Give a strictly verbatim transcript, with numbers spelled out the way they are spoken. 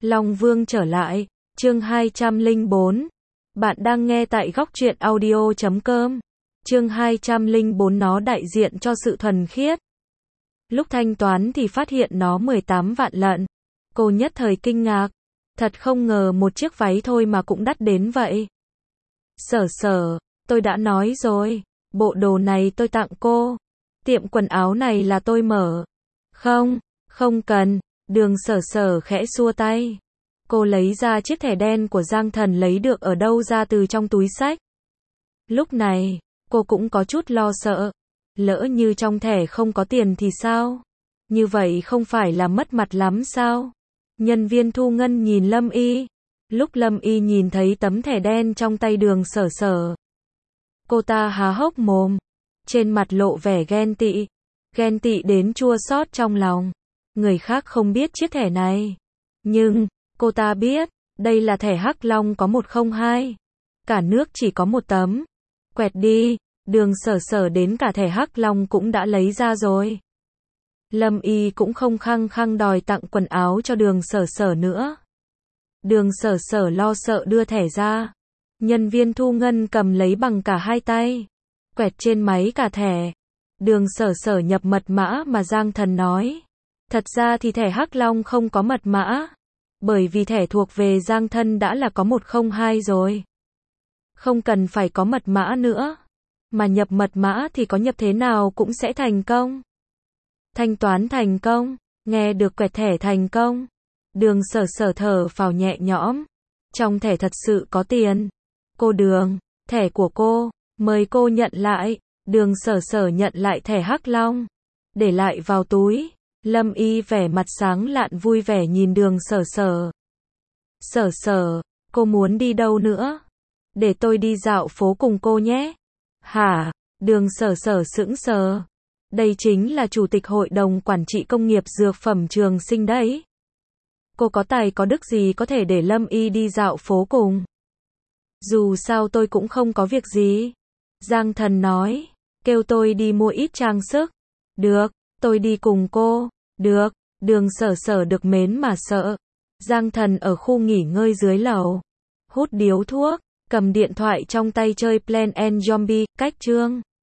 Long Vương trở lại, chương hai trăm lẻ bốn. Bạn đang nghe tại góc truyện audio chấm com. Chương hai trăm lẻ bốn nó đại diện cho sự thuần khiết. Lúc thanh toán thì phát hiện nó mười tám vạn lận. Cô nhất thời kinh ngạc. Thật không ngờ một chiếc váy thôi mà cũng đắt đến vậy. Sở sở, tôi đã nói rồi, bộ đồ này tôi tặng cô. Tiệm quần áo này là tôi mở. Không, không cần. Đường sở sở khẽ xua tay. Cô lấy ra chiếc thẻ đen của Giang Thần lấy được ở đâu ra từ trong túi xách. Lúc này, cô cũng có chút lo sợ. Lỡ như trong thẻ không có tiền thì sao? Như vậy không phải là mất mặt lắm sao? Nhân viên thu ngân nhìn Lâm Y. Lúc Lâm Y nhìn thấy tấm thẻ đen trong tay đường sở sở, cô ta há hốc mồm. Trên mặt lộ vẻ ghen tị. Ghen tị đến chua xót trong lòng. Người khác không biết chiếc thẻ này. Nhưng, cô ta biết, đây là thẻ Hắc Long có một không hai. Cả nước chỉ có một tấm. Quẹt đi, đường sở sở đến cả thẻ Hắc Long cũng đã lấy ra rồi. Lâm Y cũng không khăng khăng đòi tặng quần áo cho đường sở sở nữa. Đường sở sở lo sợ đưa thẻ ra. Nhân viên thu ngân cầm lấy bằng cả hai tay. Quẹt trên máy cả thẻ. Đường sở sở nhập mật mã mà Giang Thần nói. Thật ra thì thẻ Hắc Long không có mật mã. Bởi vì thẻ thuộc về Giang Thân đã là có một không hai rồi. Không cần phải có mật mã nữa. Mà nhập mật mã thì có nhập thế nào cũng sẽ thành công. Thanh toán thành công. Nghe được quẹt thẻ thành công. Đường sở sở thở phào nhẹ nhõm. Trong thẻ thật sự có tiền. Cô Đường, thẻ của cô, mời cô nhận lại. Đường sở sở nhận lại thẻ Hắc Long. Để lại vào túi. Lâm Y vẻ mặt sáng lạn vui vẻ nhìn đường sở sở. Sở sở, cô muốn đi đâu nữa? Để tôi đi dạo phố cùng cô nhé. Hả? Đường sở sở sững sờ. Đây chính là chủ tịch hội đồng quản trị công nghiệp dược phẩm Trường Sinh đấy. Cô có tài có đức gì có thể để Lâm Y đi dạo phố cùng? Dù sao tôi cũng không có việc gì. Giang Thần nói, kêu tôi đi mua ít trang sức. Được, tôi đi cùng cô. Được, đường sở sở được mến mà sợ. Giang Thần ở khu nghỉ ngơi dưới lầu. Hút điếu thuốc, cầm điện thoại trong tay chơi Plan and Zombie, cách chương.